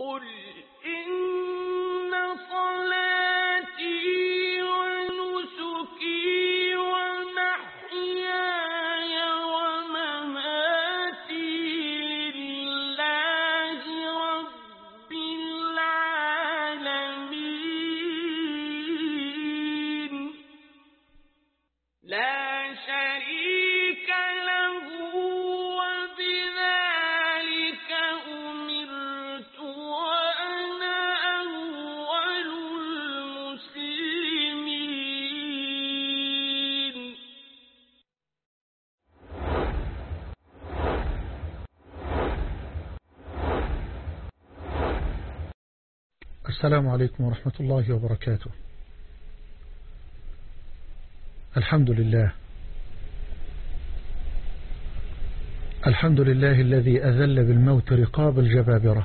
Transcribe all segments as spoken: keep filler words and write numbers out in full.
قل إن صلاتي ونسكي ومحياي ومماتي لله رب العالمين لا شريك له وبذلك أمرت وأنا أول المسلمين. السلام عليكم ورحمة الله وبركاته. الحمد لله الحمد لله الذي أذل بالموت رقاب الجبابرة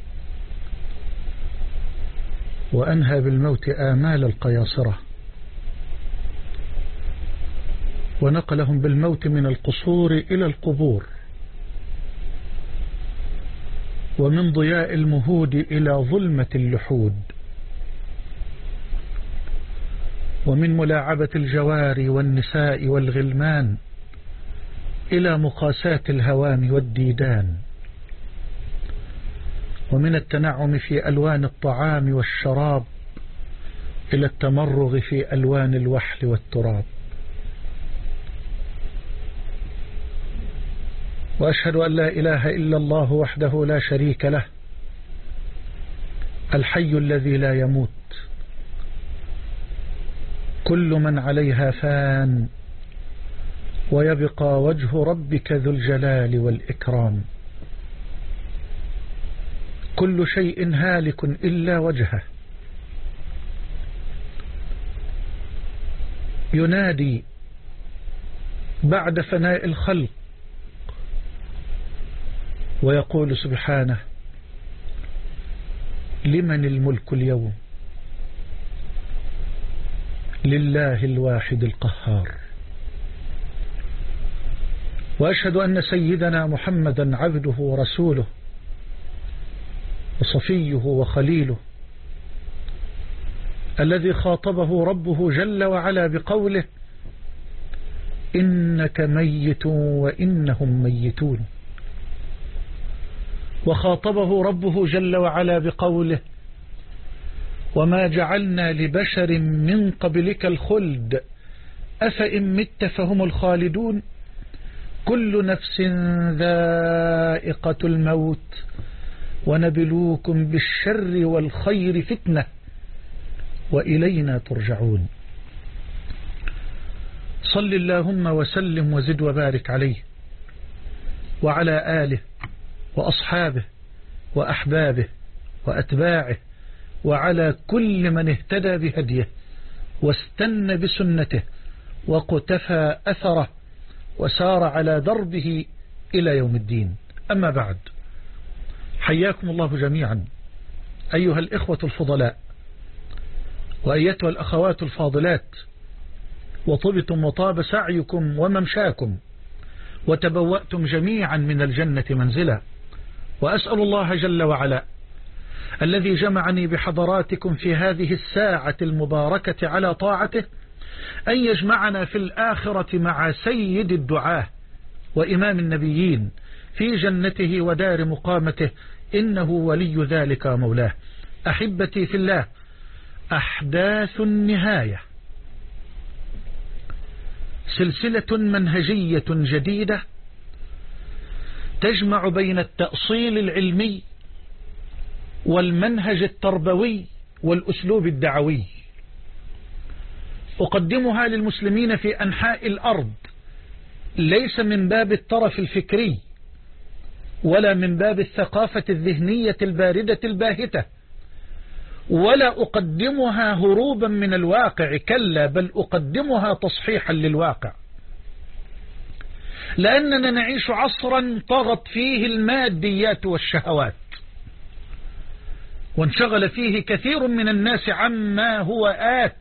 وأنهى بالموت آمال القياصرة ونقلهم بالموت من القصور إلى القبور ومن ضياء المهود إلى ظلمة اللحود ومن ملاعبة الجواري والنساء والغلمان إلى مقاساة الهوام والديدان ومن التنعم في ألوان الطعام والشراب إلى التمرغ في ألوان الوحل والتراب. وأشهد أن لا إله إلا الله وحده لا شريك له الحي الذي لا يموت كل من عليها فان ويبقى وجه ربك ذو الجلال والإكرام كل شيء هالك إلا وجهه ينادي بعد فناء الخلق ويقول سبحانه لمن الملك اليوم لله الواحد القهار. وأشهد أن سيدنا محمدا عبده ورسوله وصفيه وخليله الذي خاطبه ربه جل وعلا بقوله إنك ميت وإنهم ميتون وخاطبه ربه جل وعلا بقوله وما جعلنا لبشر من قبلك الخلد أفإن مت فهم الخالدون كل نفس ذائقة الموت ونبلوكم بالشر والخير فتنة وإلينا ترجعون. صل اللهم وسلم وزد وبارك عليه وعلى آله وأصحابه وأحبابه وأتباعه وعلى كل من اهتدى بهديه واستنى بسنته وقتفى أثره وسار على دربه إلى يوم الدين. أما بعد، حياكم الله جميعا أيها الإخوة الفضلاء وأيتها الأخوات الفاضلات، وطبتم وطاب سعيكم وممشاكم وتبوأتم جميعا من الجنة منزلا. وأسأل الله جل وعلا الذي جمعني بحضراتكم في هذه الساعة المباركة على طاعته أن يجمعنا في الآخرة مع سيد الدعاة وإمام النبيين في جنته ودار مقامته إنه ولي ذلك مولاه. أحبتي في الله، أحداث النهاية سلسلة منهجية جديدة تجمع بين التأصيل العلمي والمنهج التربوي والأسلوب الدعوي. أقدمها للمسلمين في أنحاء الأرض ليس من باب الطرف الفكري ولا من باب الثقافة الذهنية الباردة الباهتة، ولا أقدمها هروبا من الواقع، كلا بل أقدمها تصحيحا للواقع، لأننا نعيش عصرا طغت فيه الماديات والشهوات وانشغل فيه كثير من الناس عما هو آت،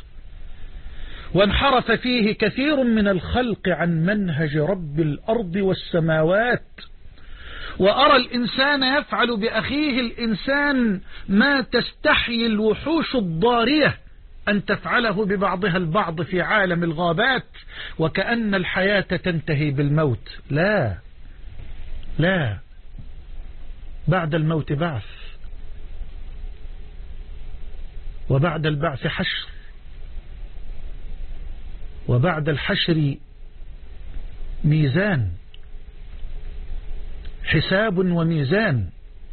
وانحرف فيه كثير من الخلق عن منهج رب الأرض والسماوات، وأرى الإنسان يفعل بأخيه الإنسان ما تستحيي الوحوش الضارية أن تفعله ببعضها البعض في عالم الغابات، وكأن الحياة تنتهي بالموت. لا لا، بعد الموت بعث، وبعد البعث حشر، وبعد الحشر ميزان، حساب وميزان،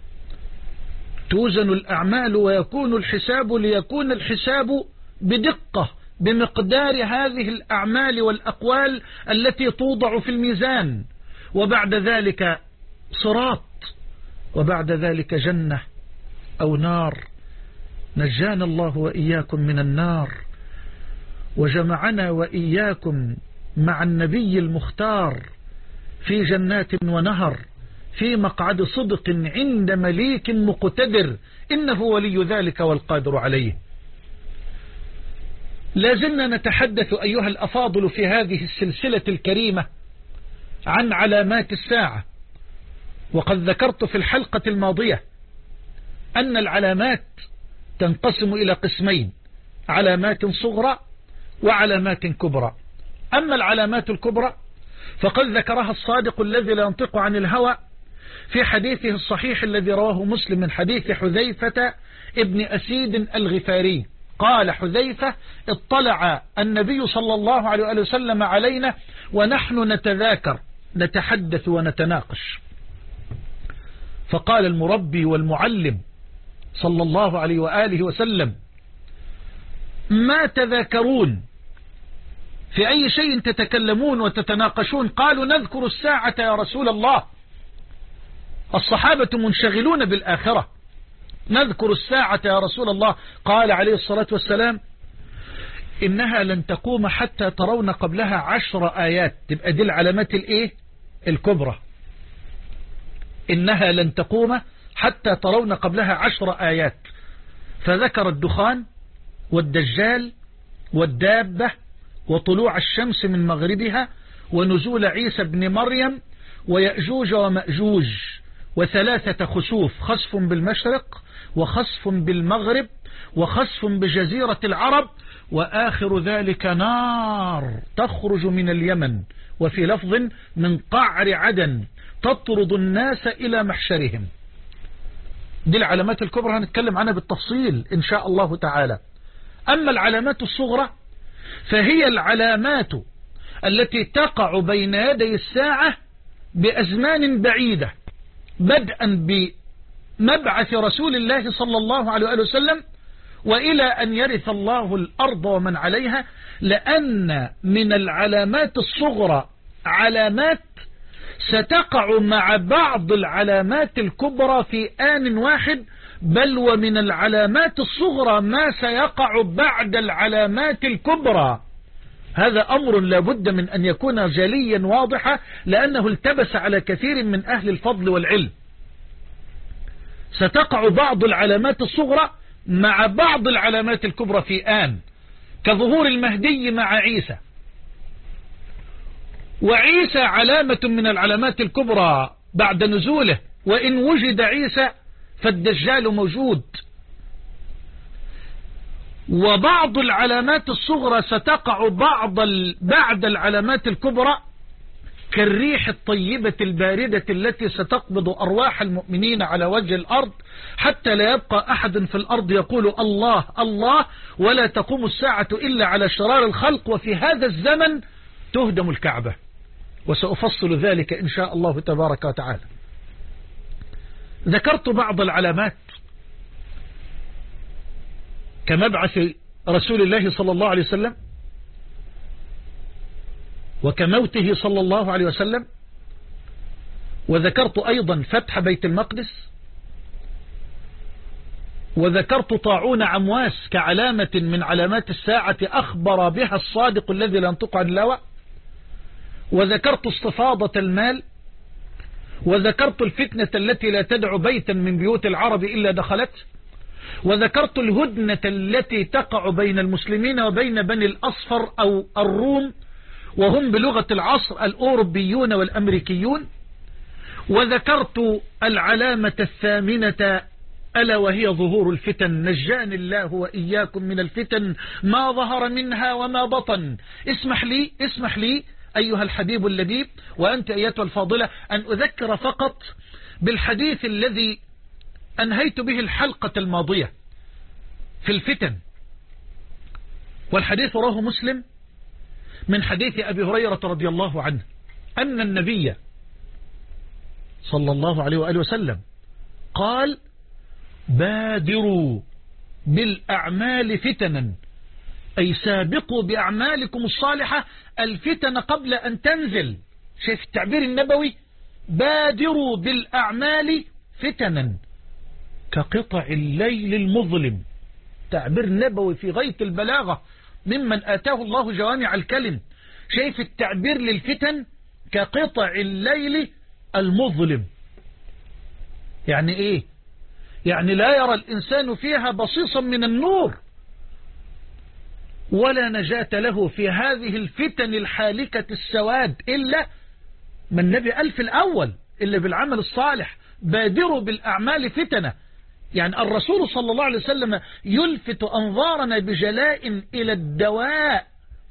توزن الأعمال ويكون الحساب، ليكون الحساب بدقة بمقدار هذه الأعمال والأقوال التي توضع في الميزان، وبعد ذلك صراط، وبعد ذلك جنة أو نار. نجانا الله وإياكم من النار، وجمعنا وإياكم مع النبي المختار في جنات ونهر، في مقعد صدق عند مليك مقتدر، إنه ولي ذلك والقادر عليه. لازلنا نتحدث أيها الأفاضل في هذه السلسلة الكريمة عن علامات الساعة، وقد ذكرت في الحلقة الماضية أن العلامات تنقسم إلى قسمين: علامات صغرى وعلامات كبرى. أما العلامات الكبرى فقد ذكرها الصادق الذي لا ينطق عن الهوى في حديثه الصحيح الذي رواه مسلم من حديث حذيفة ابن أسيد الغفاري. قال حذيفة: اطلع النبي صلى الله عليه وسلم علينا ونحن نتذاكر نتحدث ونتناقش، فقال المربي والمعلم صلى الله عليه وآله وسلم: ما تذاكرون؟ في أي شيء تتكلمون وتتناقشون؟ قالوا: نذكر الساعة يا رسول الله. الصحابة منشغلون بالآخرة. نذكر الساعة يا رسول الله. قال عليه الصلاة والسلام: إنها لن تقوم حتى ترون قبلها عشر آيات. تبقى دي العلامات الإيه؟ الكبرى. إنها لن تقوم حتى ترون قبلها عشر آيات، فذكر الدخان والدجال والدابة وطلوع الشمس من مغربها ونزول عيسى بن مريم ويأجوج ومأجوج وثلاثة خسوف: خسف بالمشرق وخسف بالمغرب وخسف بجزيرة العرب، وآخر ذلك نار تخرج من اليمن، وفي لفظ من قعر عدن، تطرد الناس إلى محشرهم. دي العلامات الكبرى هنتكلم عنها بالتفصيل إن شاء الله تعالى. أما العلامات الصغرى فهي العلامات التي تقع بين يدي الساعة بأزمان بعيدة، بدءا بمبعث رسول الله صلى الله عليه وسلم وإلى أن يرث الله الأرض ومن عليها، لأن من العلامات الصغرى علامات ستقع مع بعض العلامات الكبرى في آن واحد، بل ومن العلامات الصغرى ما سيقع بعد العلامات الكبرى. هذا أمر لابد من أن يكون جليا واضحا، لأنه التبس على كثير من أهل الفضل والعلم. ستقع بعض العلامات الصغرى مع بعض العلامات الكبرى في آن، كظهور المهدي مع عيسى، وعيسى علامة من العلامات الكبرى بعد نزوله، وإن وجد عيسى فالدجال موجود. وبعض العلامات الصغرى ستقع بعض بعد العلامات الكبرى، كالريح الطيبة الباردة التي ستقبض أرواح المؤمنين على وجه الأرض، حتى لا يبقى أحد في الأرض يقول الله الله، ولا تقوم الساعة إلا على شرار الخلق، وفي هذا الزمن تهدم الكعبة، وسأفصل ذلك إن شاء الله تبارك وتعالى. ذكرت بعض العلامات كمبعث رسول الله صلى الله عليه وسلم وكموته صلى الله عليه وسلم، وذكرت أيضا فتح بيت المقدس، وذكرت طاعون عمواس كعلامة من علامات الساعة أخبر بها الصادق الذي لا ينطق عن الهوى، وذكرت استفاضة المال، وذكرت الفتنة التي لا تدع بيتا من بيوت العرب إلا دخلت، وذكرت الهدنة التي تقع بين المسلمين وبين بني الأصفر أو الروم، وهم بلغة العصر الأوروبيون والأمريكيون، وذكرت العلامة الثامنة ألا وهي ظهور الفتن. نجاني الله وإياكم من الفتن ما ظهر منها وما بطن. اسمح لي اسمح لي أيها الحبيب اللبيب وأنت أيتها الفاضلة أن أذكر فقط بالحديث الذي أنهيت به الحلقة الماضية في الفتن، والحديث رواه مسلم من حديث أبي هريرة رضي الله عنه أن النبي صلى الله عليه وآله وسلم قال: بادروا بالأعمال فتنا، أي سابقوا بأعمالكم الصالحة الفتن قبل أن تنزل. شايف التعبير النبوي؟ بادروا بالأعمال فتنا كقطع الليل المظلم. تعبير نبوي في غاية البلاغة ممن آتاه الله جوامع الكلم. شايف التعبير للفتن؟ كقطع الليل المظلم. يعني ايه؟ يعني لا يرى الإنسان فيها بصيصا من النور، ولا نجاة له في هذه الفتن الحالكة السواد إلا من النبي قال في الأول إلا بالعمل الصالح. بادروا بالأعمال فتنة. يعني الرسول صلى الله عليه وسلم يلفت أنظارنا بجلاء إلى الدواء،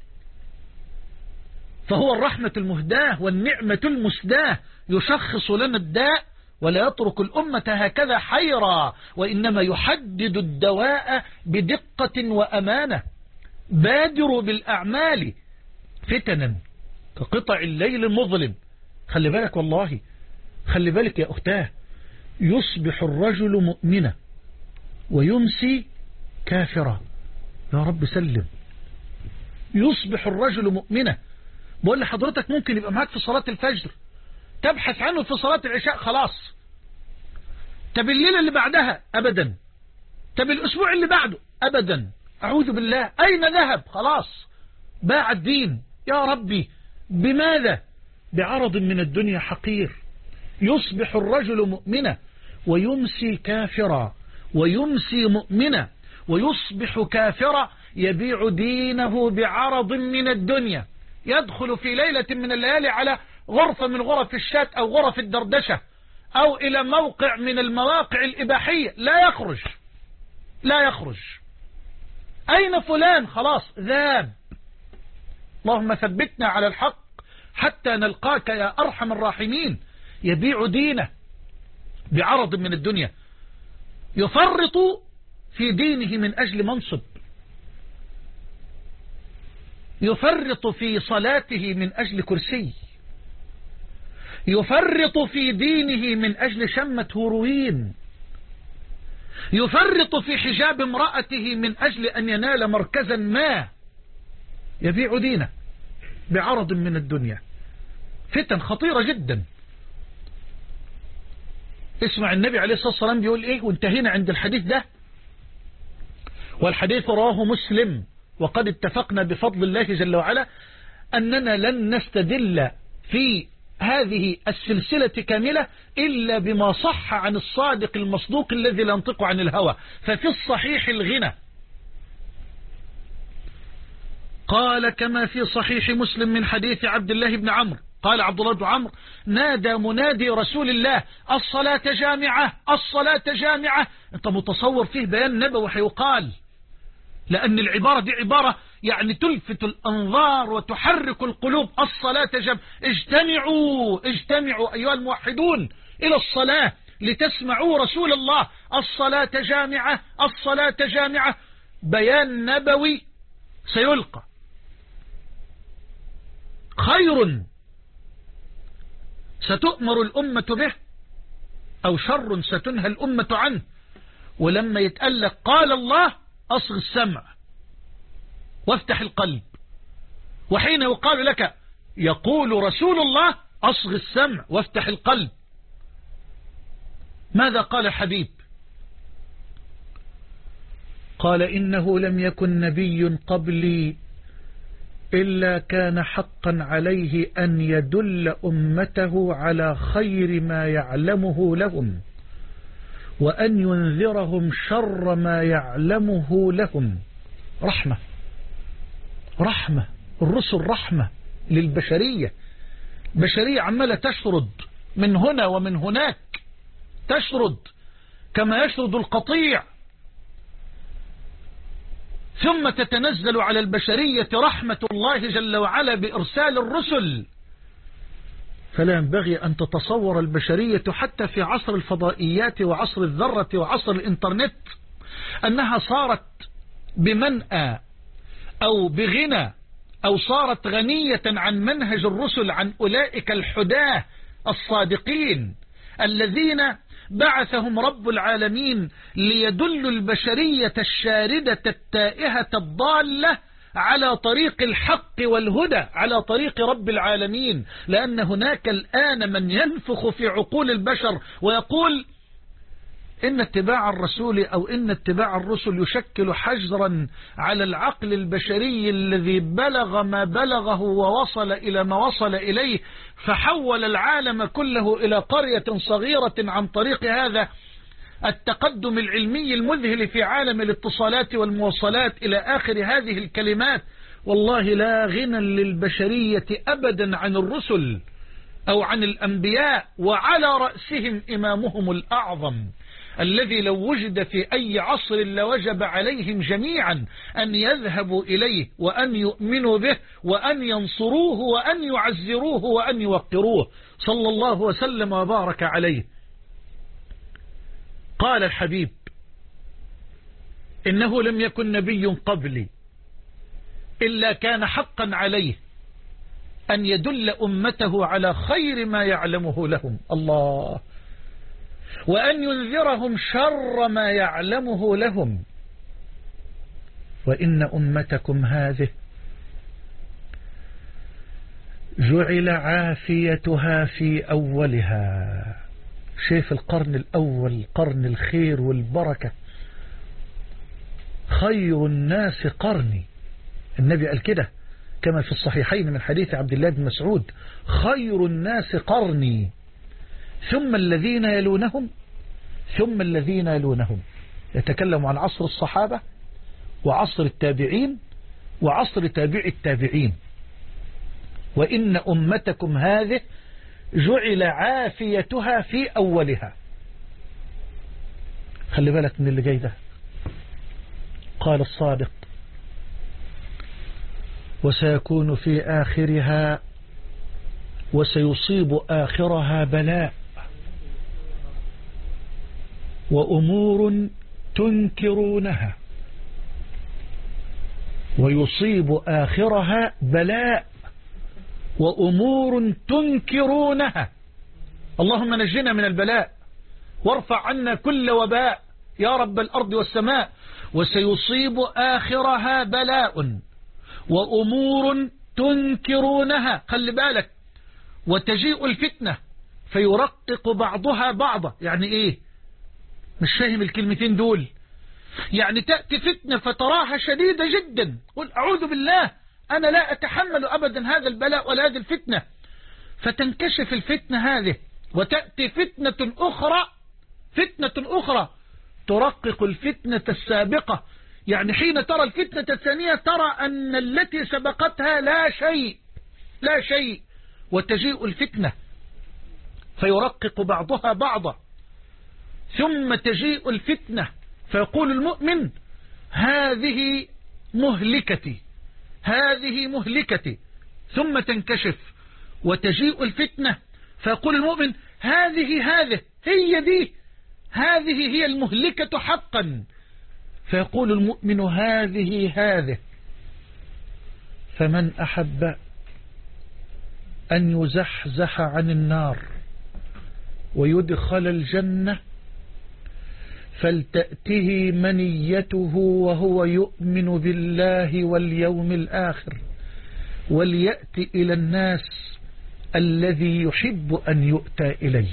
فهو الرحمة المهداة والنعمة المسداة، يشخص لنا الداء ولا يترك الأمة هكذا حيرا، وإنما يحدد الدواء بدقة وأمانة. بادروا بالأعمال فتنا كقطع الليل المظلم. خلي بالك والله، خلي بالك يا أختاه، يصبح الرجل مؤمنا ويمسي كافرا. يا رب سلم. يصبح الرجل مؤمنا. بقول لحضرتك ممكن يبقى معاك في صلاة الفجر تبحث عنه في صلاة العشاء خلاص. طب الليلة اللي بعدها أبدا. طب الأسبوع اللي بعده أبدا. أعوذ بالله، أين ذهب؟ خلاص باع الدين. يا ربي بماذا؟ بعرض من الدنيا حقير. يصبح الرجل مؤمنا ويمسي كافرا، ويمسي مؤمنا ويصبح كافرا، يبيع دينه بعرض من الدنيا. يدخل في ليلة من الليالي على غرفة من غرف الشات أو غرف الدردشة أو إلى موقع من المواقع الإباحية، لا يخرج لا يخرج. أين فلان؟ خلاص ذاب. اللهم ثبتنا على الحق حتى نلقاك يا أرحم الراحمين. يبيع دينه بعرض من الدنيا، يفرط في دينه من أجل منصب، يفرط في صلاته من أجل كرسي، يفرط في دينه من أجل شمة هيروين، يفرط في حجاب امرأته من أجل أن ينال مركزا ما. يبيع دينه بعرض من الدنيا. فتن خطيرة جدا. اسمع النبي عليه الصلاة والسلام بيقول ايه، وانتهينا عند الحديث ده، والحديث رواه مسلم، وقد اتفقنا بفضل الله جل وعلا أننا لن نستدل في هذه السلسلة كاملة إلا بما صح عن الصادق المصدوق الذي لا ينطق عن الهوى. ففي الصحيح الغنى. قال كما في صحيح مسلم من حديث عبد الله بن عمرو قال عبد الله بن عمرو: نادى منادي رسول الله: الصلاة جامعة الصلاة جامعة. انت متصور فيه بيان نبوي هيقال، لأن العبارة دي عبارة يعني تلفت الأنظار وتحرك القلوب. الصلاة جامعة. اجتمعوا اجتمعوا أيها الموحدون إلى الصلاة لتسمعوا رسول الله: الصلاة جامعة الصلاة جامعة. بيان نبوي سيلقى. خير ستؤمر الأمة به أو شر ستنهى الأمة عنه. ولما يتقلق قال الله: أصغ السمع وافتح القلب. وحين يقال لك يقول رسول الله: أصغ السمع وافتح القلب. ماذا قال الحبيب؟ قال: إنه لم يكن نبي قبلي إلا كان حقا عليه أن يدل أمته على خير ما يعلمه لهم، وأن ينذرهم شر ما يعلمه لهم. رحمة رحمة الرسل رحمة للبشرية. بشرية عمالة تشرد من هنا ومن هناك، تشرد كما يشرد القطيع، ثم تتنزل على البشرية رحمة الله جل وعلا بإرسال الرسل. فلا ينبغي أن تتصور البشرية حتى في عصر الفضائيات وعصر الذرة وعصر الإنترنت أنها صارت بمنأى أو بغنى أو صارت غنية عن منهج الرسل، عن أولئك الحداة الصادقين الذين بعثهم رب العالمين ليدلوا البشرية الشاردة التائهة الضالة على طريق الحق والهدى، على طريق رب العالمين. لأن هناك الآن من ينفخ في عقول البشر ويقول إن اتباع الرسول أو إن اتباع الرسل يشكل حجرا على العقل البشري الذي بلغ ما بلغه ووصل إلى ما وصل إليه، فحول العالم كله إلى قرية صغيرة عن طريق هذا التقدم العلمي المذهل في عالم الاتصالات والمواصلات إلى آخر هذه الكلمات. والله لا غنى للبشرية أبدا عن الرسل أو عن الأنبياء، وعلى رأسهم إمامهم الأعظم الذي لو وجد في أي عصر لوجب عليهم جميعا أن يذهبوا إليه وأن يؤمنوا به وأن ينصروه وأن يعزروه وأن يوقروه، صلى الله وسلم وبارك عليه. قال الحبيب: إنه لم يكن نبي قبلي إلا كان حقا عليه أن يدل أمته على خير ما يعلمه لهم، الله، وأن ينذرهم شر ما يعلمه لهم. وإن أمتكم هذه جعل عافيتها في أولها. شايف القرن الأول قرن الخير والبركة، خير الناس قرني، النبي قال كده كما في الصحيحين من حديث عبد الله بن مسعود: خير الناس قرني ثم الذين يلونهم ثم الذين يلونهم. يتكلم عن عصر الصحابة وعصر التابعين وعصر تابع التابعين. وإن أمتكم هذه جعل عافيتها في أولها. خلي بالك من اللي جاي ده. قال الصادق: وسيكون في آخرها وسيصيب آخرها بلاء وأمور تنكرونها، ويصيب آخرها بلاء وأمور تنكرونها. اللهم نجنا من البلاء وارفع عنا كل وباء يا رب الأرض والسماء. وسيصيب آخرها بلاء وأمور تنكرونها. خلي بالك: وتجيء الفتنة فيرقق بعضها بعضا. يعني ايه؟ مش فاهم الكلمتين دول. يعني تأتي فتنة فتراها شديدة جدا، قل أعوذ بالله أنا لا أتحمل أبدا هذا البلاء ولا هذه الفتنة، فتنكشف الفتنة هذه وتأتي فتنة أخرى فتنة أخرى ترقق الفتنة السابقة. يعني حين ترى الفتنة الثانية ترى أن التي سبقتها لا شيء لا شيء وتجيء الفتنة فيرقق بعضها بعضا. ثم تجيء الفتنة فيقول المؤمن: هذه مهلكتي هذه مهلكتي. ثم تنكشف وتجيء الفتنة فيقول المؤمن: هذه هذه هي دي هذه هي المهلكة حقا. فيقول المؤمن: هذه هذه. فمن أحب أن يزحزح عن النار ويدخل الجنة فلتأته منيته وهو يؤمن بالله واليوم الآخر، وليأتي إلى الناس الذي يحب أن يؤتى إليه.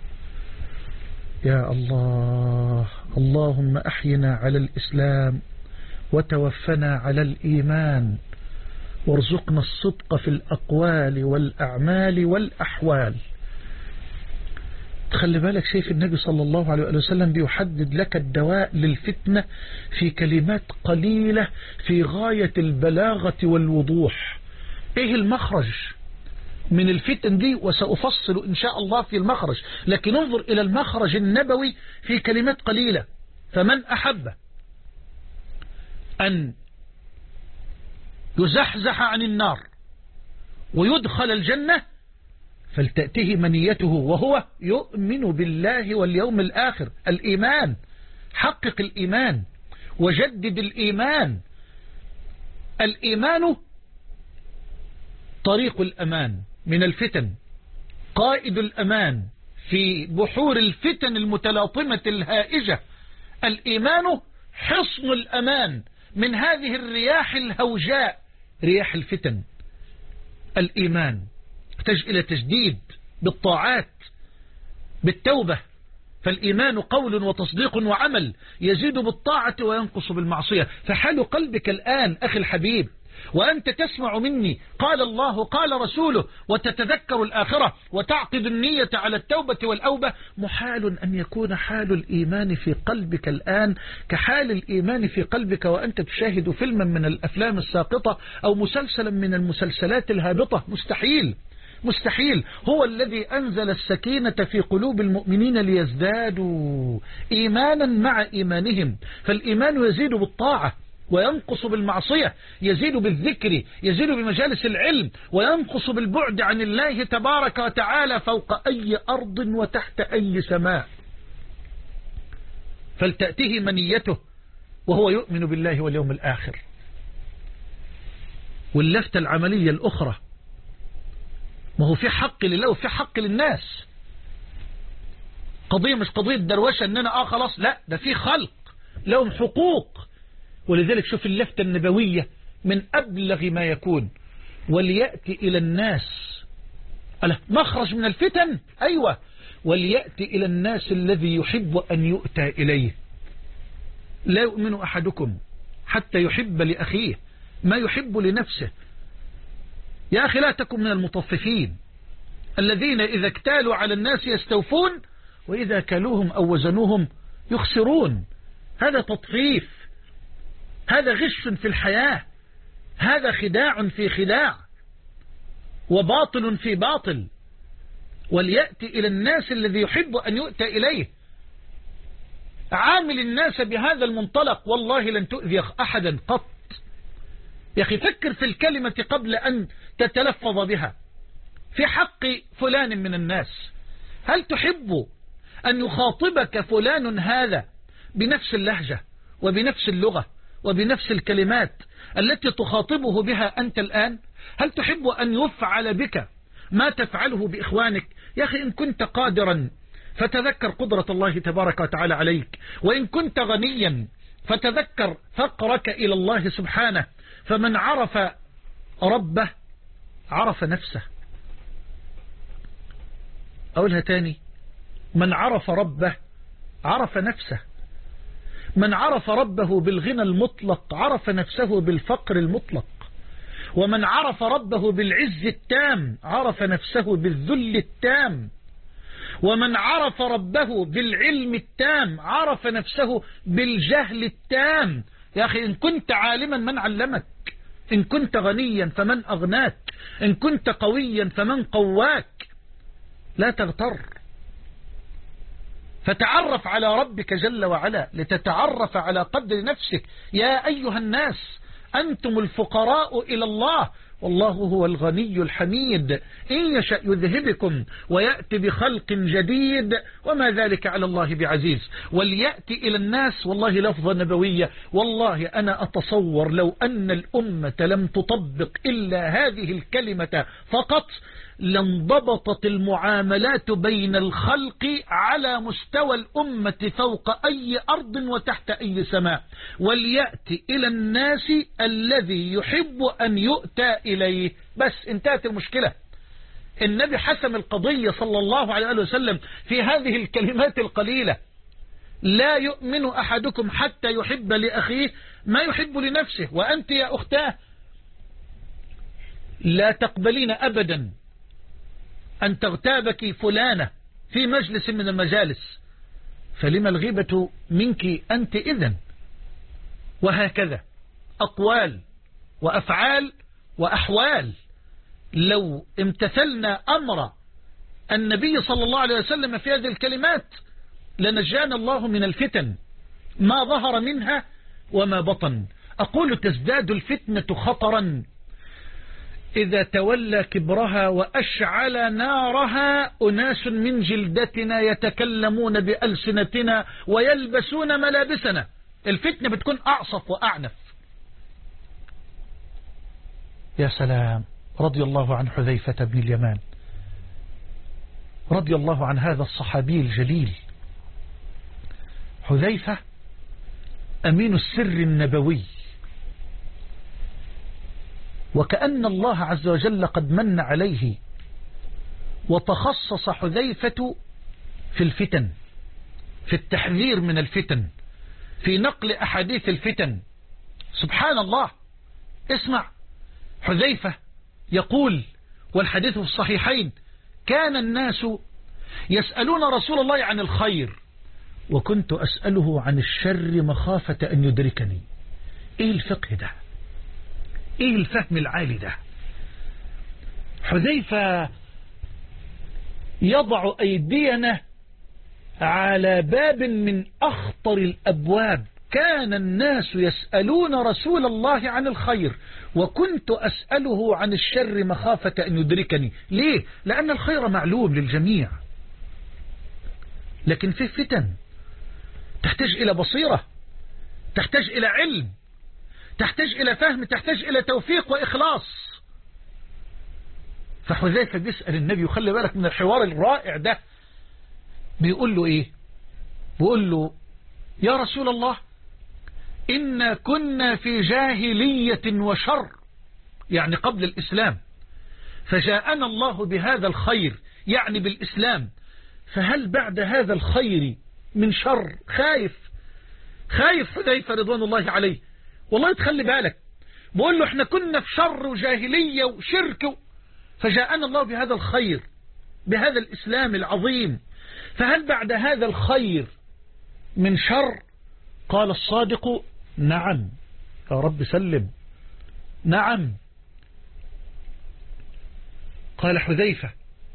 يا الله، اللهم أحينا على الإسلام وتوفنا على الإيمان، وارزقنا الصدق في الأقوال والأعمال والأحوال. تخلي بالك، شايف النبي صلى الله عليه وسلم بيحدد لك الدواء للفتنة في كلمات قليلة في غاية البلاغة والوضوح. ايه المخرج من الفتن دي، وسأفصل إن شاء الله في المخرج، لكن انظر إلى المخرج النبوي في كلمات قليلة. فمن أحب أن يزحزح عن النار ويدخل الجنة فلتأته منيته وهو يؤمن بالله واليوم الآخر. الإيمان، حقق الإيمان وجدد الإيمان. الإيمان طريق الأمان من الفتن، قائد الأمان في بحور الفتن المتلاطمة الهائجة. الإيمان حصن الأمان من هذه الرياح الهوجاء، رياح الفتن. الإيمان يحتاج إلى تجديد بالطاعات، بالتوبة. فالإيمان قول وتصديق وعمل، يزيد بالطاعة وينقص بالمعصية. فحال قلبك الآن أخي الحبيب وأنت تسمع مني قال الله قال رسوله وتتذكر الآخرة وتعقد النية على التوبة والأوبة، محال أن يكون حال الإيمان في قلبك الآن كحال الإيمان في قلبك وأنت تشاهد فيلما من الأفلام الساقطة أو مسلسلا من المسلسلات الهابطة. مستحيل مستحيل. هو الذي أنزل السكينة في قلوب المؤمنين ليزدادوا إيمانا مع إيمانهم. فالإيمان يزيد بالطاعة وينقص بالمعصية، يزيد بالذكر، يزيد بمجالس العلم، وينقص بالبعد عن الله تبارك وتعالى فوق أي أرض وتحت أي سماء. فلتأته منيته وهو يؤمن بالله واليوم الآخر. واللفتة العملية الأخرى، ما هو في حق لله وفي حق للناس. قضية مش قضية دروشة ان انا اه خلاص، لا، ده في خلق لهم حقوق. ولذلك شوف اللفتة النبوية من أبلغ ما يكون. وليأتي إلى الناس مخرج من الفتن، أيوة، وليأتي إلى الناس الذي يحب أن يؤتى إليه. لا يؤمن أحدكم حتى يحب لأخيه ما يحب لنفسه. يا أخي لا تكن من المطففين الذين إذا اكتالوا على الناس يستوفون وإذا كالوهم أو وزنوهم يخسرون. هذا تطفيف، هذا غش في الحياة، هذا خداع في خداع وباطل في باطل. وليأتي إلى الناس الذي يحب أن يؤتى إليه. عامل الناس بهذا المنطلق والله لن تؤذي أحدا قط. يا أخي فكر في الكلمة قبل أن تتلفظ بها. في حق فلان من الناس، هل تحب أن يخاطبك فلان هذا بنفس اللهجة وبنفس اللغة وبنفس الكلمات التي تخاطبه بها أنت الآن؟ هل تحب أن يفعل بك ما تفعله بإخوانك؟ يا أخي إن كنت قادرا فتذكر قدرة الله تبارك وتعالى عليك، وإن كنت غنيا فتذكر فقرك إلى الله سبحانه. فمن عرف ربه عرف نفسه. أقولها تاني، من عرف ربه عرف نفسه. من عرف ربه بالغنى المطلق عرف نفسه بالفقر المطلق. ومن عرف ربه بالعز التام عرف نفسه بالذل التام. ومن عرف ربه بالعلم التام عرف نفسه بالجهل التام. يا أخي إن كنت عالما من علمك، إن كنت غنيا فمن أغناك، إن كنت قويا فمن قواك. لا تغتر، فتعرف على ربك جل وعلا لتتعرف على قدر نفسك. يا أيها الناس أنتم الفقراء إلى الله والله هو الغني الحميد. إن يشأ يذهبكم ويأتي بخلق جديد وما ذلك على الله بعزيز. وليأتي إلى الناس، والله لفظة نبوية. والله أنا أتصور لو أن الأمة لم تطبق إلا هذه الكلمة فقط لانضبطت المعاملات بين الخلق على مستوى الأمة فوق أي أرض وتحت أي سماء. وليأتي إلى الناس الذي يحب أن يؤتى إليه. بس انتهت المشكلة. النبي حسم القضية صلى الله عليه وسلم في هذه الكلمات القليلة. لا يؤمن أحدكم حتى يحب لأخيه ما يحب لنفسه. وأنت يا أختاه لا تقبلين أبدا أن تغتابك فلانة في مجلس من المجالس، فلما الغيبة منك أنت إذن؟ وهكذا أقوال وأفعال وأحوال. لو امتثلنا أمر النبي صلى الله عليه وسلم في هذه الكلمات لنجانا الله من الفتن ما ظهر منها وما بطن. أقول تزداد الفتنة خطرا إذا تولى كبرها وأشعل نارها أناس من جلدتنا يتكلمون بألسنتنا ويلبسون ملابسنا. الفتنة بتكون أعصف وأعنف. يا سلام، رضي الله عن حذيفة بن اليمان، رضي الله عن هذا الصحابي الجليل. حذيفة أمين السر النبوي، وكأن الله عز وجل قد من عليه وتخصص حذيفة في الفتن، في التحذير من الفتن، في نقل أحاديث الفتن. سبحان الله. اسمع، حذيفة يقول والحديث في الصحيحين: كان الناس يسألون رسول الله عن الخير وكنت أسأله عن الشر مخافة أن يدركني. إيه الفقه ده؟ إيه الفهم العالي ده؟ حذيفة يضع أيدينا على باب من أخطر الأبواب. كان الناس يسألون رسول الله عن الخير وكنت أسأله عن الشر مخافة أن يدركني. ليه؟ لأن الخير معلوم للجميع، لكن فيه فتن تحتاج إلى بصيرة، تحتاج إلى علم، تحتاج إلى فهم، تحتاج إلى توفيق وإخلاص. فحذيفة بيسأل النبي، وخلي بالك من الحوار الرائع ده، بيقول له إيه؟ بيقول له: يا رسول الله، إنا كنا في جاهلية وشر، يعني قبل الإسلام، فجاءنا الله بهذا الخير، يعني بالإسلام، فهل بعد هذا الخير من شر؟ خايف خايف حذيفة رضوان الله عليه. والله تخلي بالك، بقول له احنا كنا في شر وجاهلية وشرك، فجاءنا الله بهذا الخير، بهذا الإسلام العظيم، فهل بعد هذا الخير من شر؟ قال الصادق: نعم يا رب سلم، نعم. قال حذيفة: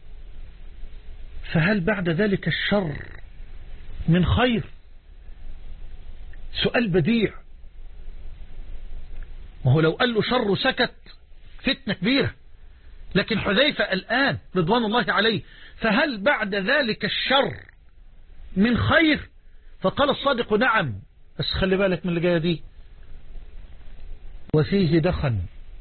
فهل بعد ذلك الشر من خير؟ سؤال بديع. ما هو لو قال له شر سكت فتنة كبيرة، لكن حذيفة الآن رضوان الله عليه: فهل بعد ذلك الشر من خير؟ فقال الصادق: نعم. بس خلي بالك من اللي جاية دي: وفيه دخن.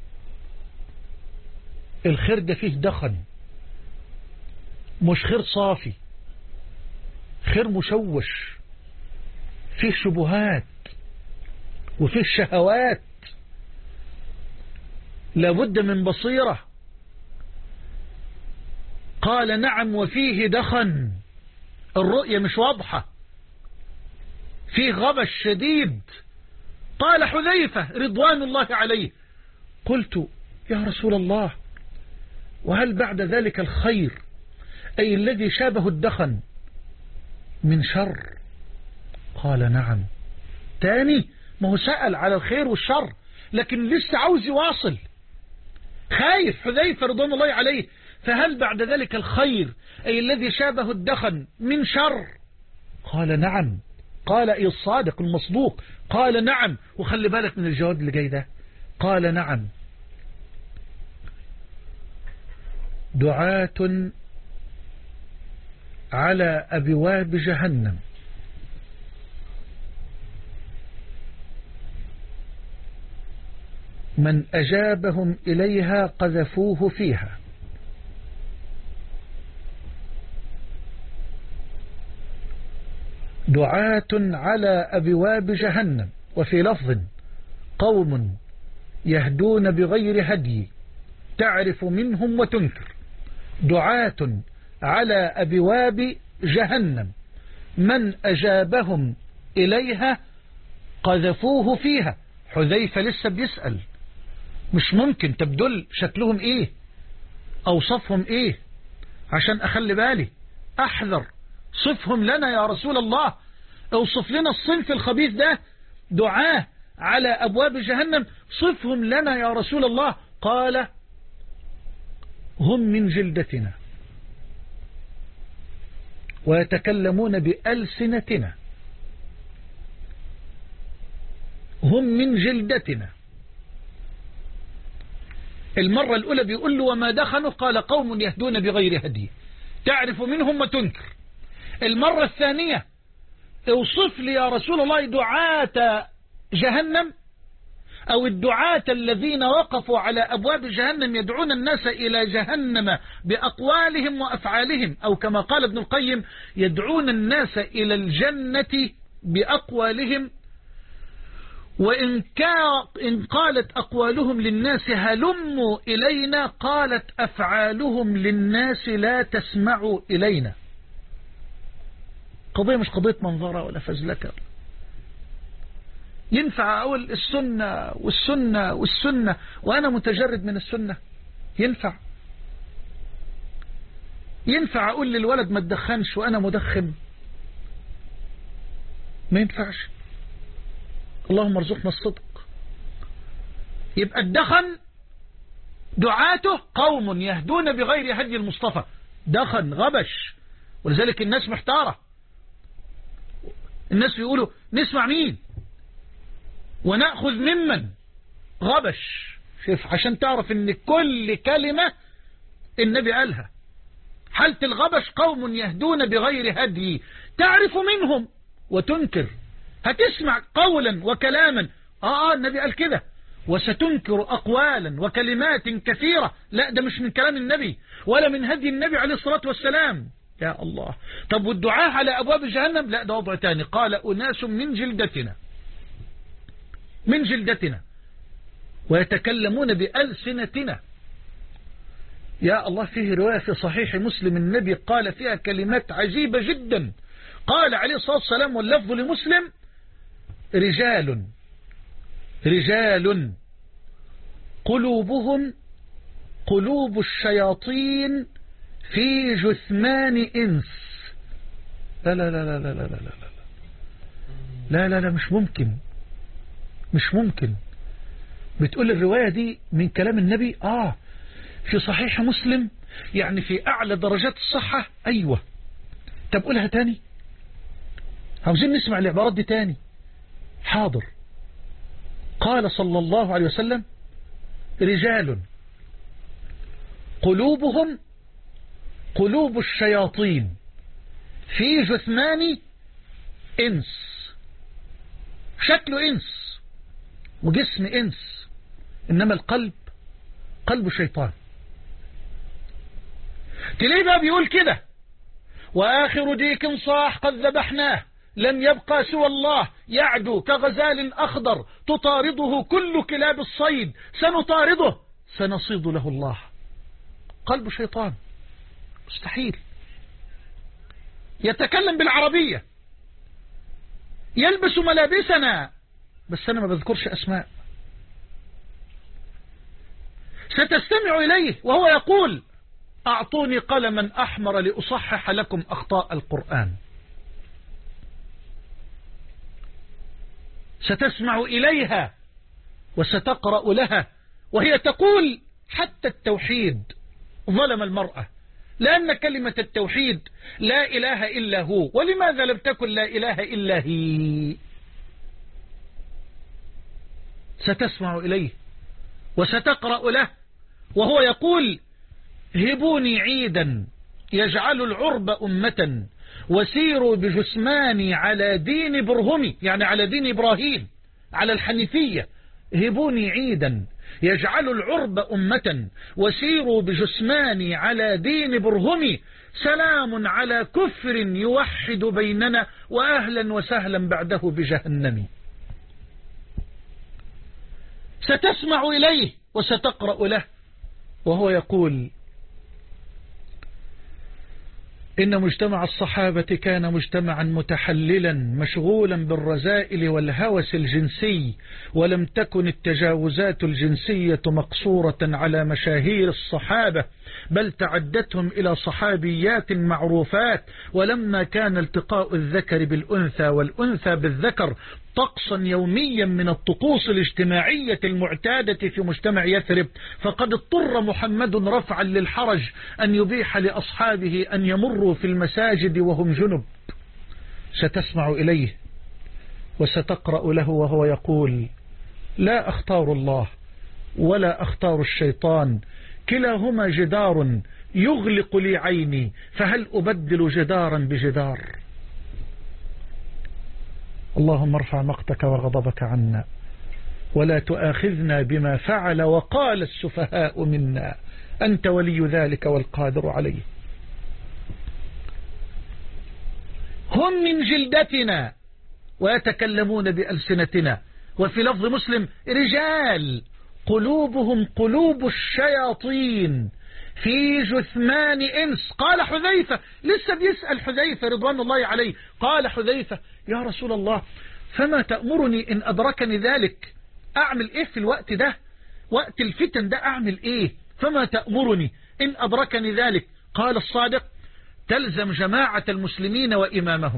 الخير ده فيه دخن، مش خير صافي، خير مشوش، فيه شبهات وفيه شهوات، لابد من بصيرة. قال: نعم وفيه دخن، الرؤية مش واضحة، فيه غبش شديد. قال حذيفة رضوان الله عليه: قلت: يا رسول الله، وهل بعد ذلك الخير أي الذي شابه الدخن من شر؟ قال: نعم. تاني، ما هو سأل على الخير والشر، لكن لسه عاوز يواصل. خايف حذيفة رضوان الله عليه: فهل بعد ذلك الخير أي الذي شابه الدخن من شر؟ قال: نعم. قال: إيه الصادق المصدوق؟ قال: نعم. وخلي بالك من الجواب اللي جاي ده. قال: نعم. دعاة على أبواب جهنم من أجابهم إليها قذفوه فيها. دعاة على أبواب جهنم. وفي لفظ: قوم يهدون بغير هدي تعرف منهم وتنكر. دعاة على أبواب جهنم من أجابهم إليها قذفوه فيها. حذيفة لسه بيسأل، مش ممكن تبدل شكلهم ايه، اوصفهم ايه، عشان اخلي بالي احذر. صفهم لنا يا رسول الله، اوصف لنا الصنف الخبيث ده، دعاة على ابواب جهنم، صفهم لنا يا رسول الله. قال: هم من جلدتنا ويتكلمون بألسنتنا. هم من جلدتنا. المرة الأولى بيقول له وما دخنوا قال قوم يهدون بغير هدي تعرف منهم وتنكر. المرة الثانية اوصف لي يا رسول الله دعاة جهنم أو الدعاة الذين وقفوا على أبواب جهنم يدعون الناس إلى جهنم بأقوالهم وأفعالهم، أو كما قال ابن القيم يدعون الناس إلى الجنة بأقوالهم، وإن إن قالت أقوالهم للناس هلموا إلينا قالت أفعالهم للناس لا تسمعوا إلينا. قضية مش قضية منظرة ولا فزلكة. ينفع أقول السنة والسنة والسنة وأنا متجرد من السنة؟ ينفع؟ ينفع أقول للولد ما تدخنش وأنا مدخن؟ ما ينفعش. اللهم ارزقنا الصدق. يبقى الدخن دعاته قوم يهدون بغير هدي المصطفى. دخن غبش، ولذلك الناس محتارة. الناس بيقولوا نسمع مين ونأخذ ممن؟ غبش. شوف عشان تعرف ان كل كلمة النبي قالها. حالة الغبش قوم يهدون بغير هدي تعرف منهم وتنكر. هتسمع قولا وكلاما آه, آه النبي قال كده، وستنكر أقوالا وكلمات كثيرة لا ده مش من كلام النبي ولا من هدي النبي عليه الصلاة والسلام. يا الله. طب والدعاء على أبواب جهنم؟ لا ده وضع تاني. قال أناس من جلدتنا من جلدتنا ويتكلمون بألسنتنا. يا الله. فيه رواية في صحيح مسلم النبي قال فيها كلمات عجيبة جدا. قال عليه الصلاة والسلام واللفظ لمسلم رجال رجال قلوبهم قلوب الشياطين في جثمان إنس. لا لا لا لا لا لا لا لا لا لا لا مش ممكن مش ممكن. بتقول الرواية دي من كلام النبي؟ آه في صحيح مسلم، يعني في أعلى درجات الصحة. أيوة. طب قولها تاني، عاوزين نسمع العبارات دي تاني. حاضر. قال صلى الله عليه وسلم رجال قلوبهم قلوب الشياطين في جثمان إنس. شكله إنس وجسم إنس، إنما القلب قلب شيطان. تلاقيه بقى بيقول كده وآخر ديك صاح قد ذبحناه لم يبقى سوى الله يعدو كغزال أخضر تطارده كل كلاب الصيد سنطارده سنصيد له الله. قلب شيطان. مستحيل. يتكلم بالعربية، يلبس ملابسنا، بس أنا ما بذكرش أسماء. ستستمع إليه وهو يقول أعطوني قلما أحمر لأصحح لكم أخطاء القرآن. ستسمع إليها وستقرأ لها وهي تقول حتى التوحيد ظلم المرأة، لأن كلمة التوحيد لا إله إلا هو، ولماذا لم تكن لا إله إلا هي؟ ستسمع إليه وستقرأ له وهو يقول هبوني عيدا يجعل العرب أمة وسيروا بجثماني على دين برهمي، يعني على دين إبراهيم على الحنيفية. هبوني عيدا يجعل العرب أمة وسيروا بجثماني على دين برهمي سلام على كفر يوحد بيننا وأهلا وسهلا بعده بجهنم. ستسمع إليه وستقرأ له وهو يقول إن مجتمع الصحابة كان مجتمعا متحللا مشغولا بالرذائل والهوس الجنسي، ولم تكن التجاوزات الجنسية مقصورة على مشاهير الصحابة، بل تعدتهم إلى صحابيات معروفات. ولما كان التقاء الذكر بالأنثى والأنثى بالذكر طقسا يوميا من الطقوس الاجتماعية المعتادة في مجتمع يثرب، فقد اضطر محمد رفعا للحرج أن يبيح لأصحابه أن يمروا في المساجد وهم جنب. ستسمع إليه وستقرأ له وهو يقول: لا أختار الله ولا أختار الشيطان، كلاهما جدار يغلق لي عيني، فهل أبدل جدارا بجدار؟ اللهم ارفع مقتك وغضبك عنا ولا تؤاخذنا بما فعل وقال السفهاء منا، أنت ولي ذلك والقادر عليه. هم من جلدتنا ويتكلمون بألسنتنا. وفي لفظ مسلم: رجال قلوبهم قلوب الشياطين في جثمان إنس. قال حذيفة، لسه بيسأل حذيفة رضوان الله عليه، قال حذيفة: يا رسول الله فما تأمرني إن أدركني ذلك؟ أعمل إيه في الوقت ده، وقت الفتن ده أعمل إيه؟ فما تأمرني إن أدركني ذلك؟ قال الصادق: تلزم جماعة المسلمين وإمامهم.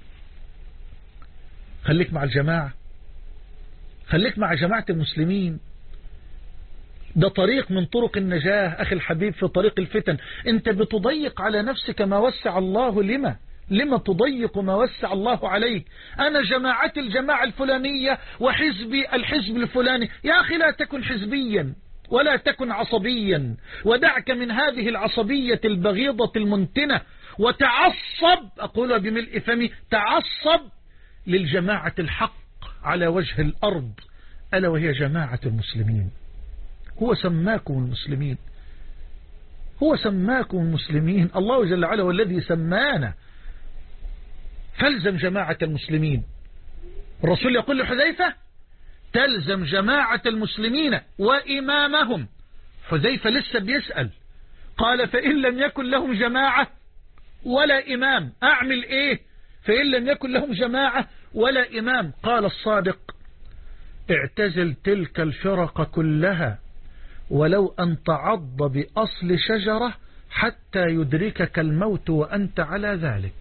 خليك مع الجماعة، خليك مع جماعة المسلمين، ده طريق من طرق النجاة أخي الحبيب في طريق الفتن. أنت بتضيق على نفسك ما وسع الله، لما لما تضيق ما وسع الله عليك؟ أنا جماعتي الجماعة الفلانية وحزبي الحزب الفلاني. يا أخي لا تكن حزبيا ولا تكن عصبيا، ودعك من هذه العصبية البغيضة المنتنة، وتعصب، أقولها بملء فمي، تعصب للجماعة الحق على وجه الأرض، ألا وهي جماعة المسلمين. هو سماكم المسلمين، هو سماكم المسلمين، الله جل وعلا والذي سمانا، فالزم جماعة المسلمين. الرسول يقول لحذيفة: تلزم جماعة المسلمين وإمامهم. حذيفة لسه بيسأل، قال: فإن لم يكن لهم جماعة ولا إمام أعمل إيه؟ فإن لم يكن لهم جماعة ولا إمام. قال الصادق: اعتزل تلك الفرق كلها ولو أن تعض بأصل شجرة حتى يدركك الموت وأنت على ذلك.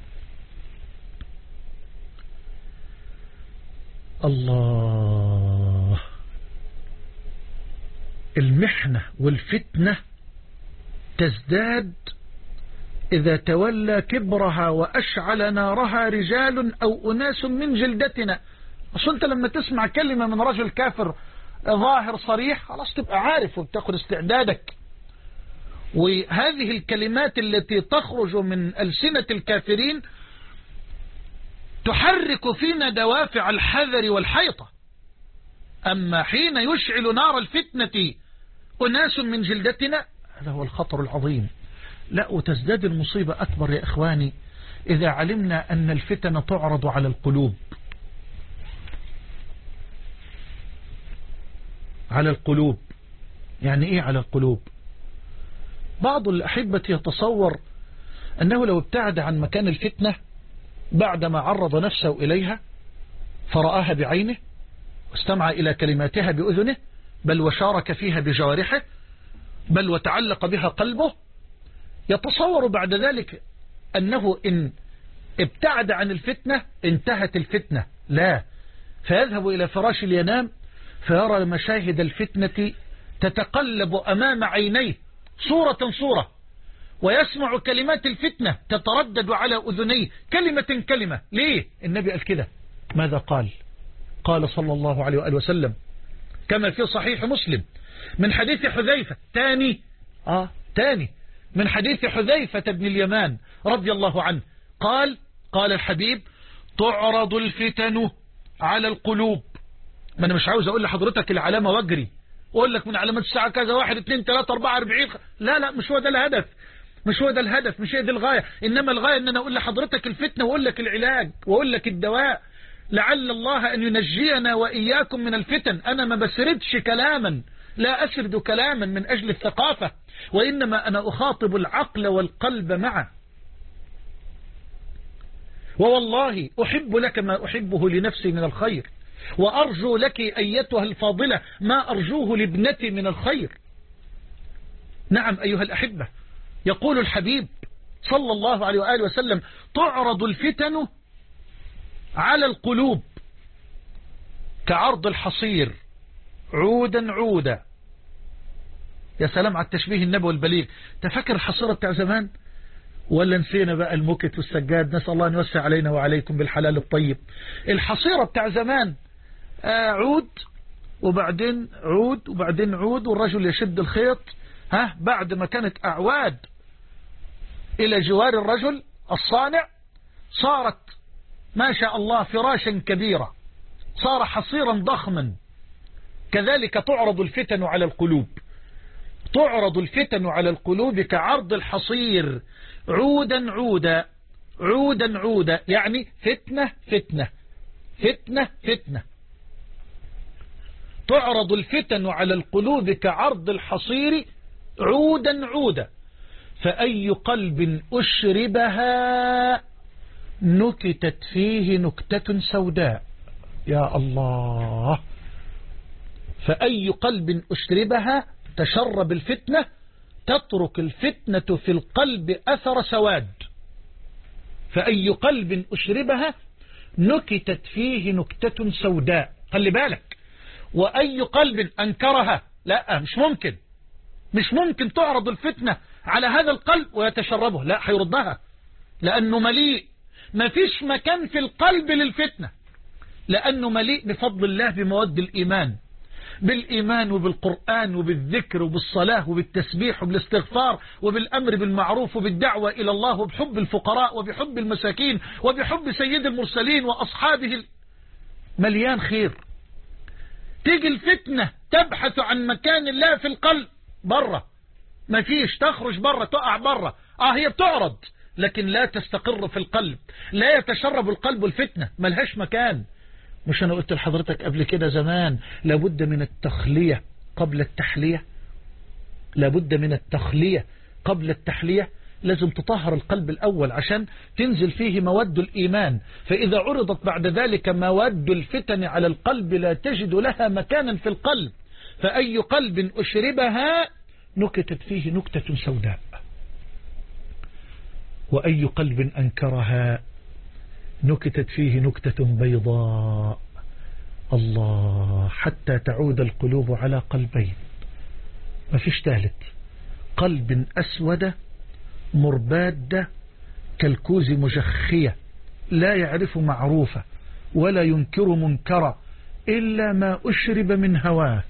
الله، المحنة والفتنة تزداد إذا تولى كبرها وأشعل نارها رجال أو أناس من جلدتنا. أصل أنت لما تسمع كلمة من رجل كافر ظاهر صريح خلاص تبقى عارف وبتاخد استعدادك. وهذه الكلمات التي تخرج من ألسنة الكافرين تحرك فينا دوافع الحذر والحيطة. أما حين يشعل نار الفتنة أناس من جلدتنا هذا هو الخطر العظيم. لا، وتزداد المصيبة أكبر يا إخواني إذا علمنا أن الفتن تعرض على القلوب، على القلوب. يعني إيه على القلوب؟ بعض الأحبة يتصور أنه لو ابتعد عن مكان الفتنة بعدما عرض نفسه إليها فرآها بعينه واستمع إلى كلماتها بأذنه، بل وشارك فيها بجوارحه، بل وتعلق بها قلبه، يتصور بعد ذلك أنه إن ابتعد عن الفتنة انتهت الفتنة. لا، فيذهب إلى فراش الينام فيرى مشاهد الفتنة تتقلب أمام عينيه صورة صورة، ويسمع كلمات الفتنة تتردد على أذنيه كلمة كلمة. ليه؟ النبي قال كده. ماذا قال؟ قال صلى الله عليه وآله وسلم كما في صحيح مسلم من حديث حذيفة تاني آه تاني من حديث حذيفة بن اليمان رضي الله عنه قال قال الحبيب: تعرض الفتن على القلوب. ما أنا مش عاوز أقول لحضرتك العلامة واجري أقول لك من علامات الساعة كذا واحد اثنين ثلاثة أربعة أربعين. لا لا، مش هو ده الهدف، مش هو ده الهدف، مش هي دي الغاية. إنما الغاية أن أنا أقول لحضرتك الفتنة وأقول لك العلاج وأقول لك الدواء، لعل الله أن ينجينا وإياكم من الفتن. أنا ما بسردش كلاما، لا أسرد كلاما من أجل الثقافة، وإنما أنا أخاطب العقل والقلب معه. ووالله أحب لك ما أحبه لنفسي من الخير، وأرجو لك أيتها الفاضلة ما أرجوه لابنتي من الخير. نعم أيها الأحبة، يقول الحبيب صلى الله عليه وآله وسلم: تعرض الفتن على القلوب كعرض الحصير عودا عودا. يا سلام على التشبيه النبوي البليغ. تفكر الحصيرة بتاع زمان ولا نسينا بقى الموكت والسجاد؟ نسأل الله أن يوسع علينا وعليكم بالحلال الطيب. الحصيرة بتاع زمان عود وبعدين عود وبعدين عود، والرجل يشد الخيط، ها بعد ما كانت أعواد إلى جوار الرجل الصانع صارت ما شاء الله فراشا كبيرة، صار حصيرا ضخما. كذلك تعرض الفتن على القلوب، تعرض الفتن على القلوب كعرض الحصير عودا عودا عودا عودا، يعني فتنة فتنة فتنة فتنة. تعرض الفتن على القلوب كعرض الحصير عودا عودا، فأي قلب أشربها نكتت فيه نكتة سوداء. يا الله، فأي قلب أشربها تشرب الفتنة تترك الفتنة في القلب أثر سواد. فأي قلب أشربها نكتت فيه نكتة سوداء. خلي بالك، وأي قلب أنكرها، لا مش ممكن، مش ممكن تعرض الفتنة على هذا القلب ويتشربه، لا هيردها، لأنه مليء، ما فيش مكان في القلب للفتنة، لأنه مليء بفضل الله بمواد الإيمان، بالإيمان وبالقرآن وبالذكر وبالصلاة وبالتسبيح وبالاستغفار وبالأمر بالمعروف وبالدعوة إلى الله وبحب الفقراء وبحب المساكين وبحب سيد المرسلين وأصحابه. مليان خير. تيجي الفتنة تبحث عن مكان الله في القلب، برة ما فيش، تخرج برة، تقع برة. آه هي بتعرض لكن لا تستقر في القلب، لا يتشرب القلب الفتنة، ملهاش مكان. مش أنا قلت لحضرتك قبل كده زمان لابد من التخلية قبل التحلية؟ لابد من التخلية قبل التحلية. لازم تطهر القلب الأول عشان تنزل فيه مواد الإيمان، فإذا عرضت بعد ذلك مواد الفتن على القلب لا تجد لها مكانا في القلب. فأي قلب أشربها نكتت فيه نكتة سوداء، وأي قلب أنكرها نكتت فيه نكتة بيضاء. الله، حتى تعود القلوب على قلبين، ما فيش ثالث. قلب أسود مرباد كالكوز مجخية، لا يعرف معروفة ولا ينكر منكرا إلا ما أشرب من هواه.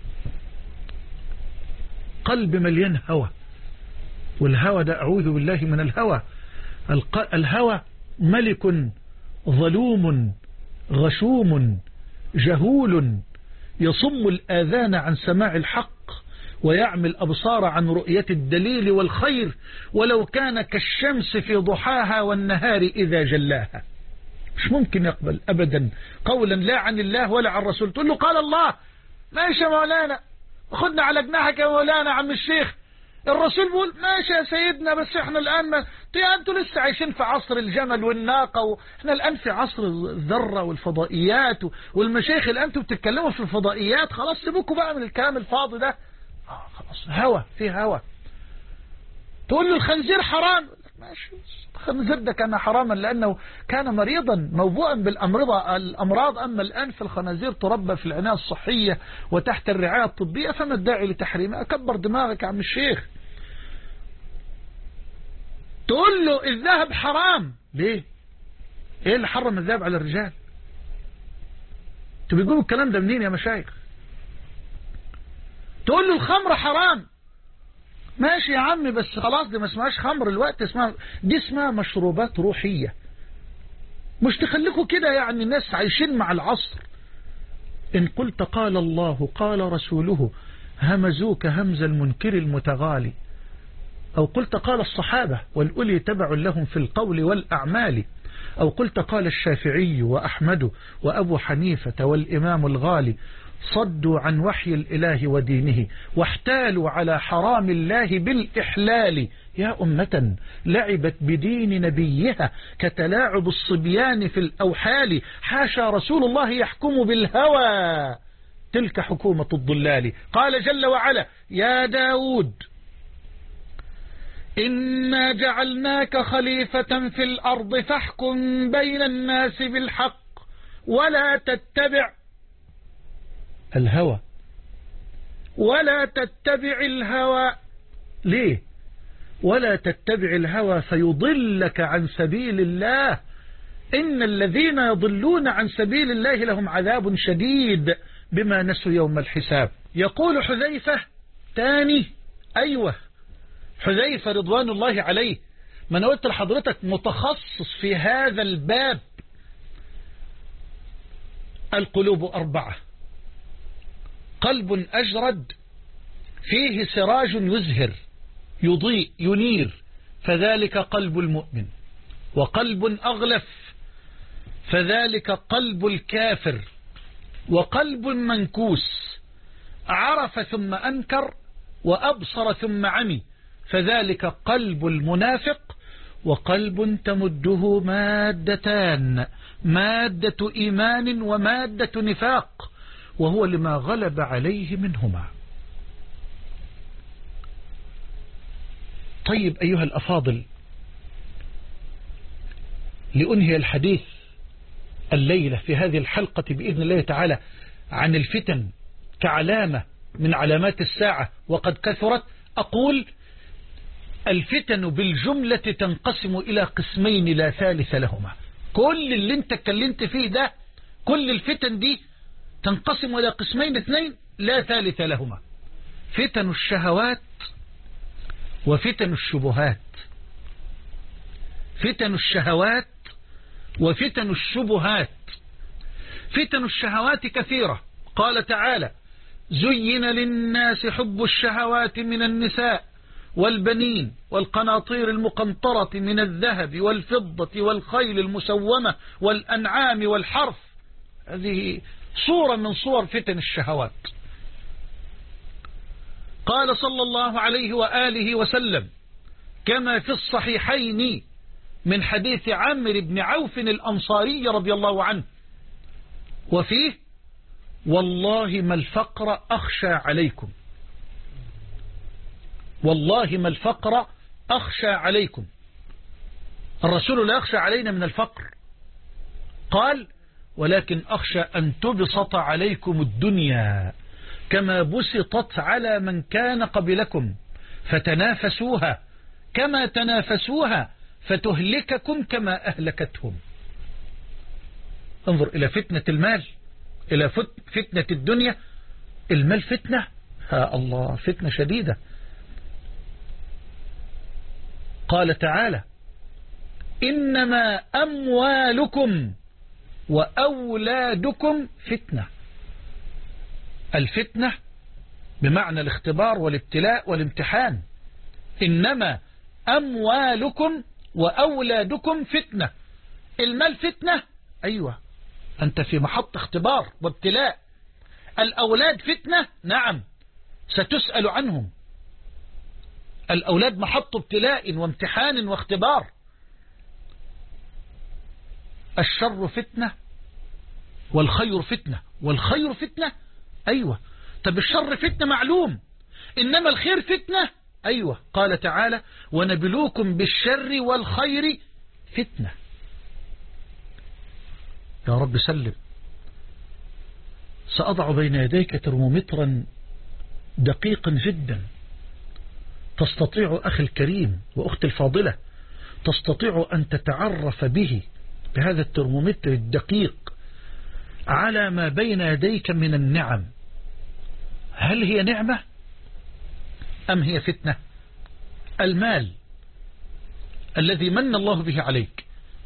قلب مليان هوى، والهوى ده أعوذ بالله من الهوى. الهوى ملك ظلوم غشوم جهول يصم الآذان عن سماع الحق ويعمي الأبصار عن رؤية الدليل والخير، ولو كان كالشمس في ضحاها والنهار إذا جلاها. مش ممكن يقبل أبدا قولا لا عن الله ولا عن رسول. تقول له قال الله، ماشي يا مولانا، خدنا على جناحك يا مولانا عم الشيخ، الرسول بيقول ماشي يا سيدنا، بس احنا الآن ما انتوا لسه عايشين في عصر الجمل والناقة، واحنا الآن في عصر الذرة والفضائيات والمشايخ. الآن انتوا بتتكلموا في الفضائيات، خلاص سيبوكوا بقى من الكلام الفاضي ده. آه خلاص، هوى في هوى. تقول له الخنزير حرام، ماشي، الخنزير ده كان حراما لأنه كان مريضا موبوءا بالأمراض الأمراض أما الآن في الخنازير تربى في العناية الصحية وتحت الرعاية الطبية، فما الداعي لتحريمها؟ أكبر دماغك يا عم الشيخ. تقول له الذهب حرام، ليه؟ ايه اللي حرم الذهب على الرجال؟ انتوا بيقولوا الكلام ده منين يا مشايخ؟ تقول له الخمر حرام، ماشي يا عمي، بس خلاص دي ما اسمهاش خمر الوقت، اسمها دي اسمها مشروبات روحية. مش تخليكوا كده يعني الناس عايشين مع العصر. إن قلت قال الله قال رسوله همزوك همز المنكر المتغالي، أو قلت قال الصحابة والأولي تبع لهم في القول والأعمال، أو قلت قال الشافعي وأحمد وأبو حنيفة والإمام الغالي، صدوا عن وحي الإله ودينه واحتالوا على حرام الله بالإحلال. يا أمة لعبت بدين نبيها كتلاعب الصبيان في الأوحال، حاشا رسول الله يحكم بالهوى، تلك حكومة الضلال. قال جل وعلا يا داود إنا جعلناك خليفة في الأرض فاحكم بين الناس بالحق ولا تتبع الهوى ولا تتبع الهوى. ليه؟ ولا تتبع الهوى فيضلك عن سبيل الله، إن الذين يضلون عن سبيل الله لهم عذاب شديد بما نسوا يوم الحساب. يقول حذيفة تاني، أيوة حذيفة رضوان الله عليه، ما أنا قلت لحضرتك متخصص في هذا الباب. القلوب أربعة: قلب أجرد فيه سراج يزهر يضيء ينير فذلك قلب المؤمن، وقلب أغلف فذلك قلب الكافر، وقلب منكوس عرف ثم أنكر وأبصر ثم عمي فذلك قلب المنافق، وقلب تمده مادتان: مادة إيمان ومادة نفاق، وهو لما غلب عليه منهما. طيب أيها الأفاضل، لأنهي الحديث الليلة في هذه الحلقة بإذن الله تعالى عن الفتن كعلامة من علامات الساعة وقد كثرت، أقول الفتن بالجملة تنقسم إلى قسمين لا ثالث لهما. كل اللي انت اتكلمت فيه ده، كل الفتن دي تنقسم إلى قسمين اثنين لا ثالث لهما: فتن الشهوات وفتن الشبهات. فتن الشهوات وفتن الشبهات. فتن الشهوات كثيرة، قال تعالى: زين للناس حب الشهوات من النساء والبنين والقناطير المقنطرة من الذهب والفضة والخيل المسومة والأنعام والحرث. هذه صورة من صور فتن الشهوات. قال صلى الله عليه وآله وسلم كما في الصحيحين من حديث عمرو بن عوف الأنصاري رضي الله عنه، وفيه: والله ما الفقر أخشى عليكم، والله ما الفقر أخشى عليكم. الرسول لا يخشى علينا من الفقر، قال: ولكن أخشى أن تبسط عليكم الدنيا كما بسطت على من كان قبلكم فتنافسوها كما تنافسوها فتهلككم كما أهلكتهم. انظر إلى فتنة المال، إلى فتنة الدنيا. المال فتنة، ها الله، فتنة شديدة. قال تعالى: إنما أموالكم وأولادكم فتنة. الفتنة بمعنى الاختبار والابتلاء والامتحان. إنما أموالكم وأولادكم فتنة. المال فتنة، أيوة، أنت في محط اختبار وابتلاء. الأولاد فتنة، نعم، ستسأل عنهم. الأولاد محط ابتلاء وامتحان واختبار. الشر فتنة والخير فتنة. والخير فتنة، أيوة. طب الشر فتنة معلوم، إنما الخير فتنة، أيوة. قال تعالى: ونبلوكم بالشر والخير فتنة. يا رب سلم. سأضع بين يديك ترمومترا دقيقا جدا، تستطيع أخي الكريم وأختي الفاضلة، تستطيع أن تتعرف به بهذا الترمومتر الدقيق على ما بين يديك من النعم. هل هي نعمة أم هي فتنة؟ المال الذي من الله به عليك،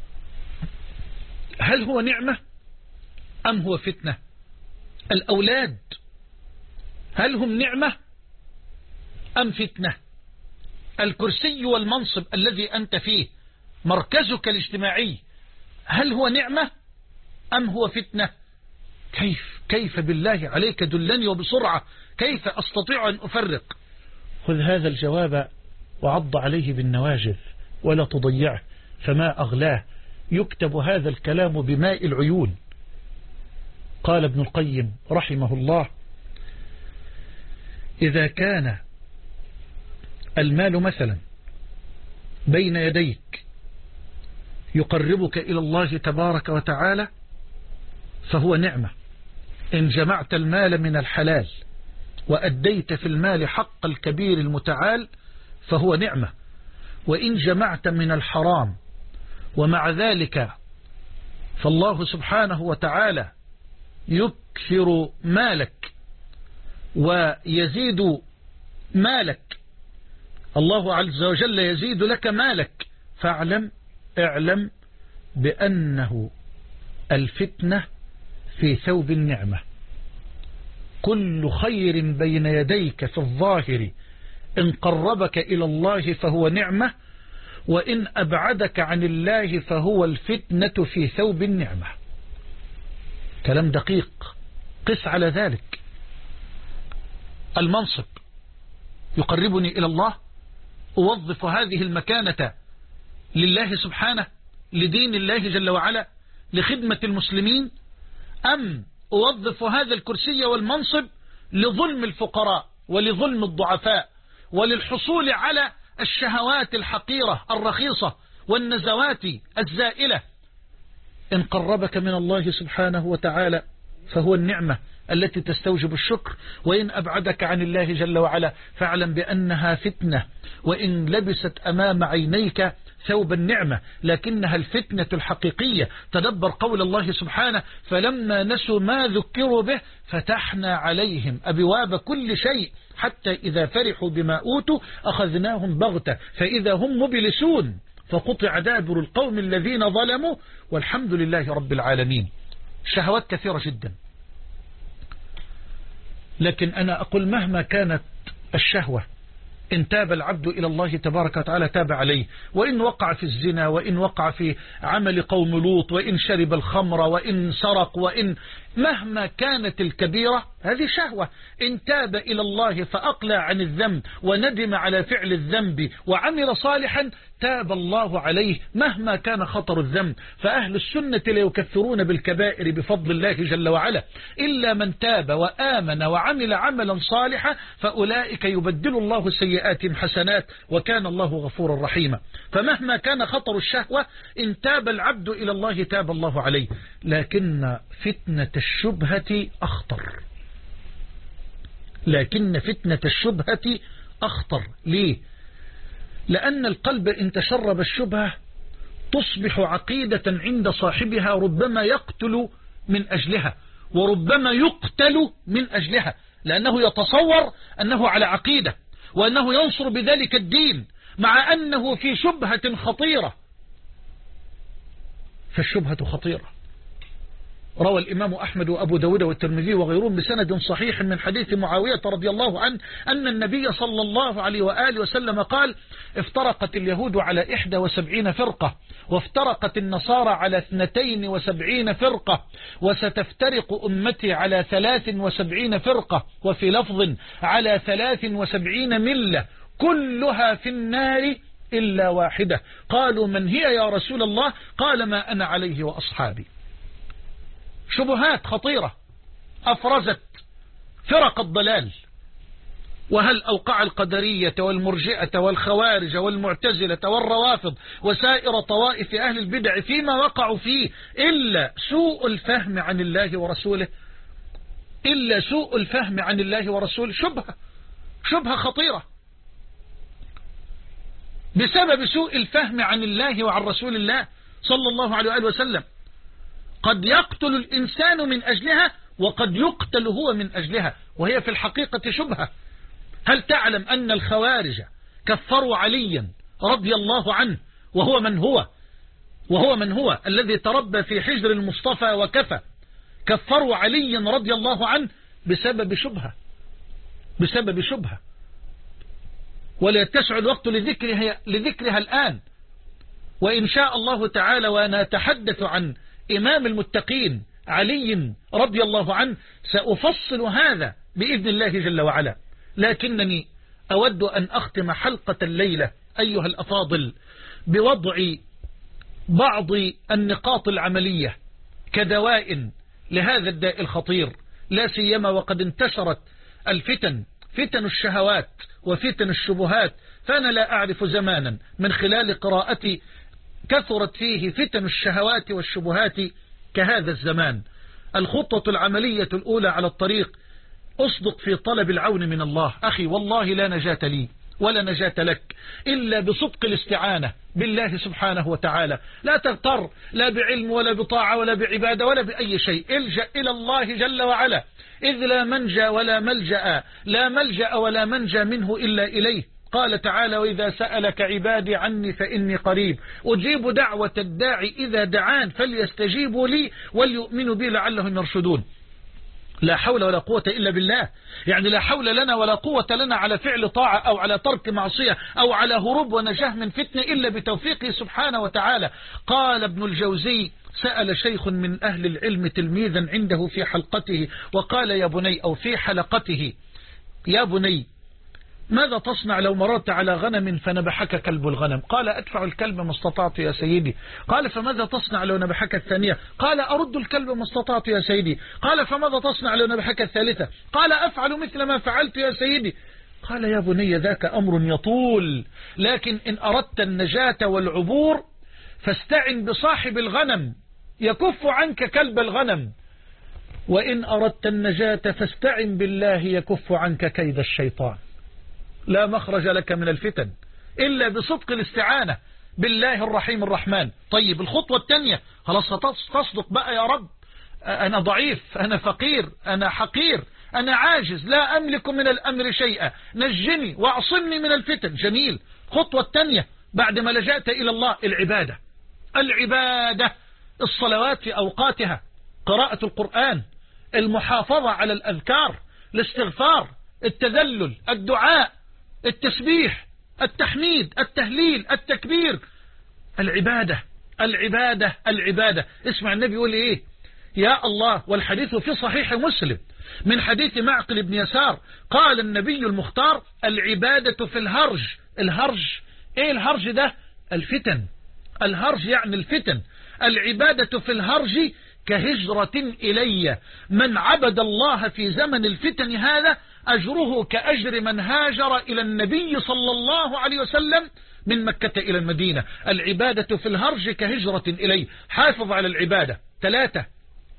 هل هو نعمة أم هو فتنة؟ الأولاد هل هم نعمة أم فتنة؟ الكرسي والمنصب الذي أنت فيه، مركزك الاجتماعي، هل هو نعمة أم هو فتنة؟ كيف كيف بالله عليك دلني وبسرعة، كيف أستطيع أن أفرق؟ خذ هذا الجواب وعض عليه بالنواجذ ولا تضيعه، فما أغلاه. يكتب هذا الكلام بماء العيون. قال ابن القيم رحمه الله: إذا كان المال مثلا بين يديك يقربك إلى الله تبارك وتعالى فهو نعمة. إن جمعت المال من الحلال وأديت في المال حق الكبير المتعال فهو نعمة. وإن جمعت من الحرام ومع ذلك فالله سبحانه وتعالى يكثر مالك ويزيد مالك، الله عز وجل يزيد لك مالك، فاعلم اعلم بأنه الفتنة في ثوب النعمة. كل خير بين يديك في الظاهر إن قربك إلى الله فهو نعمة، وإن أبعدك عن الله فهو الفتنة في ثوب النعمة. كلام دقيق. قس على ذلك. المنصب يقربني إلى الله، أوظف هذه المكانة لله سبحانه، لدين الله جل وعلا، لخدمة المسلمين، أم أوظف هذا الكرسي والمنصب لظلم الفقراء ولظلم الضعفاء وللحصول على الشهوات الحقيرة الرخيصة والنزوات الزائلة؟ إن قربك من الله سبحانه وتعالى فهو النعمة التي تستوجب الشكر، وإن أبعدك عن الله جل وعلا فاعلم بأنها فتنة، وإن لبست أمام عينيك ثوب النعمة لكنها الفتنة الحقيقية. تدبر قول الله سبحانه: فلما نسوا ما ذكروا به فتحنا عليهم أبواب كل شيء حتى إذا فرحوا بما أوتوا أخذناهم بغتة فإذا هم مبلسون فقطع دابر القوم الذين ظلموا والحمد لله رب العالمين. شهوات كثيرة جدا، لكن أنا أقول مهما كانت الشهوة إن تاب العبد إلى الله تبارك وتعالى تاب عليه، وإن وقع في الزنا، وإن وقع في عمل قوم لوط، وإن شرب الخمر، وإن سرق، وإن مهما كانت الكبيرة هذه شهوة، إن تاب إلى الله فأقلع عن الذنب وندم على فعل الذنب وعمل صالحا تاب الله عليه مهما كان خطر الذنب. فأهل السنة لا يكفرون بالكبائر بفضل الله جل وعلا، إلا من تاب وآمن وعمل عملا صالحا فأولئك يبدل الله سيئاتهم حسنات وكان الله غفورا رحيما. فمهما كان خطر الشهوة إن تاب العبد إلى الله تاب الله عليه. لكن فتنة الشبهة أخطر، لكن فتنة الشبهة أخطر. ليه؟ لأن القلب إن تشرب الشبهة تصبح عقيدة عند صاحبها، ربما يقتل من أجلها وربما يقتل من أجلها، لأنه يتصور أنه على عقيدة وأنه ينصر بذلك الدين مع أنه في شبهة خطيرة. فالشبهة خطيرة. روى الإمام أحمد وأبو داود والترمذي وغيرهم بسند صحيح من حديث معاوية رضي الله عنه أن النبي صلى الله عليه وآله وسلم قال: افترقت اليهود على إحدى وسبعين فرقة، وافترقت النصارى على اثنتين وسبعين فرقة، وستفترق أمتي على ثلاث وسبعين فرقة، وفي لفظ على ثلاث وسبعين ملة، كلها في النار إلا واحدة. قالوا: من هي يا رسول الله؟ قال: ما أنا عليه وأصحابي. شبهات خطيرة أفرزت فرق الضلال. وهل أوقع القدرية والمرجئة والخوارج والمعتزلة والروافض وسائر طوائف أهل البدع فيما وقعوا فيه إلا سوء الفهم عن الله ورسوله؟ إلا سوء الفهم عن الله ورسوله. شبهة شبهة خطيرة بسبب سوء الفهم عن الله وعن رسول الله صلى الله عليه وآله وسلم. قد يقتل الإنسان من أجلها وقد يقتل هو من أجلها، وهي في الحقيقة شبهة. هل تعلم أن الخوارج كفروا عليا رضي الله عنه وهو من هو وهو من هو الذي تربى في حجر المصطفى وكفى؟ كفروا عليا رضي الله عنه بسبب شبهة، بسبب شبهة، ولا يتسع الوقت لذكرها, لذكرها الآن. وإن شاء الله تعالى وأنا أتحدث عن إمام المتقين علي رضي الله عنه سأفصل هذا بإذن الله جل وعلا. لكنني أود أن أختم حلقة الليلة أيها الأفاضل بوضع بعض النقاط العملية كدواء لهذا الداء الخطير، لا سيما وقد انتشرت الفتن، فتن الشهوات وفتن الشبهات فأنا لا أعرف زمانا من خلال قراءتي كثرت فيه فتن الشهوات والشبهات كهذا الزمان. الخطوة العملية الأولى على الطريق: أصدق في طلب العون من الله. أخي والله لا نجاة لي ولا نجاة لك إلا بصدق الاستعانة بالله سبحانه وتعالى. لا تغتر لا بعلم ولا بطاعة ولا بعبادة ولا بأي شيء. الجأ إلى الله جل وعلا، إذ لا منجى ولا ملجأ لا ملجأ ولا منجى منه إلا إليه. قال تعالى: وإذا سألك عبادي عني فإني قريب أجيب دعوة الداعي إذا دعان فليستجيبوا لي وليؤمنوا بي لعلهم يرشدون. لا حول ولا قوة إلا بالله. يعني لا حول لنا ولا قوة لنا على فعل طاعة أو على ترك معصية أو على هروب ونجاه من فتنة إلا بتوفيقه سبحانه وتعالى. قال ابن الجوزي: سأل شيخ من أهل العلم تلميذا عنده في حلقته وقال: يا بني، أو في حلقته: يا بني، ماذا تصنع لو مررت على غنم فنبحك كلب الغنم؟ قال: أدفع الكلب ما استطعت يا سيدي. قال: فماذا تصنع لو نبحك الثانية؟ قال: أرد الكلب ما استطعت يا سيدي. قال: فماذا تصنع لو نبحك الثالثة؟ قال: أفعل مثل ما فعلت يا سيدي. قال: يا بني، ذاك أمر يطول، لكن إن أردت النجاة والعبور فاستعن بصاحب الغنم يكف عنك كلب الغنم، وإن أردت النجاة فاستعن بالله يكف عنك كيد الشيطان. لا مخرج لك من الفتن إلا بصدق الاستعانة بالله الرحيم الرحمن. طيب، الخطوة الثانية: خلاص تصدق بقى يا رب، أنا ضعيف، أنا فقير، أنا حقير، أنا عاجز، لا أملك من الأمر شيئا، نجني واعصمني من الفتن. جميل. الخطوة الثانية بعد ما لجأت إلى الله: العبادة. العبادة، الصلوات في أوقاتها، قراءة القرآن، المحافظة على الأذكار، الاستغفار، التذلل، الدعاء، التسبيح، التحميد، التهليل، التكبير. العبادة العبادة العبادة. اسمع النبي يقول إيه: يا الله. والحديث في صحيح مسلم من حديث معقل بن يسار قال النبي المختار: العبادة في الهرج. الهرج إيه الهرج ده؟ الفتن. الهرج يعني الفتن. العبادة في الهرج كهجرة إلي. من عبد الله في زمن الفتن هذا أجره كأجر من هاجر إلى النبي صلى الله عليه وسلم من مكة إلى المدينة. العبادة في الهرج كهجرة إلي. حافظ على العبادة. ثلاثة: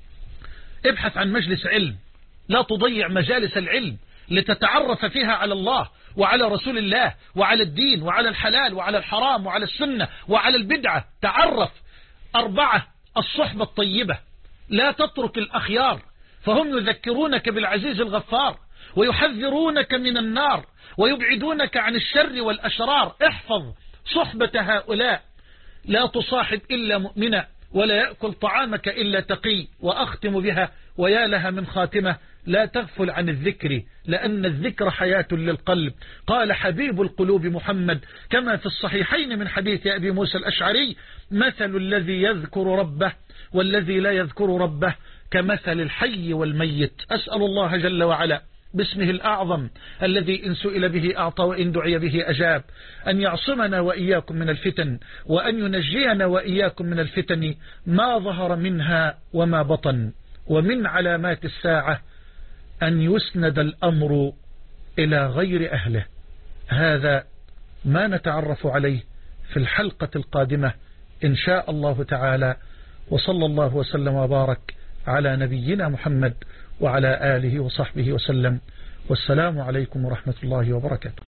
ابحث عن مجلس علم، لا تضيع مجالس العلم لتتعرف فيها على الله وعلى رسول الله وعلى الدين وعلى الحلال وعلى الحرام وعلى السنة وعلى البدعة. تعرف. أربعة: الصحبة الطيبة. لا تترك الأخيار فهم يذكرونك بالعزيز الغفار ويحذرونك من النار ويبعدونك عن الشر والأشرار. احفظ صحبة هؤلاء. لا تصاحب إلا مؤمنا ولا يأكل طعامك إلا تقي. وأختم بها: ويا لها من خاتمة: لا تغفل عن الذكر لأن الذكر حياة للقلب. قال حبيب القلوب محمد كما في الصحيحين من حديث أبي موسى الأشعري: مثل الذي يذكر ربه والذي لا يذكر ربه كمثل الحي والميت. أسأل الله جل وعلا باسمه الأعظم الذي إن سئل به أعطى وإن دعي به أجاب أن يعصمنا وإياكم من الفتن، وأن ينجينا وإياكم من الفتن ما ظهر منها وما بطن. ومن علامات الساعة أن يسند الأمر إلى غير أهله. هذا ما نتعرف عليه في الحلقة القادمة إن شاء الله تعالى. وصلى الله وسلم وبارك على نبينا محمد وعلى آله وصحبه وسلم. والسلام عليكم ورحمة الله وبركاته.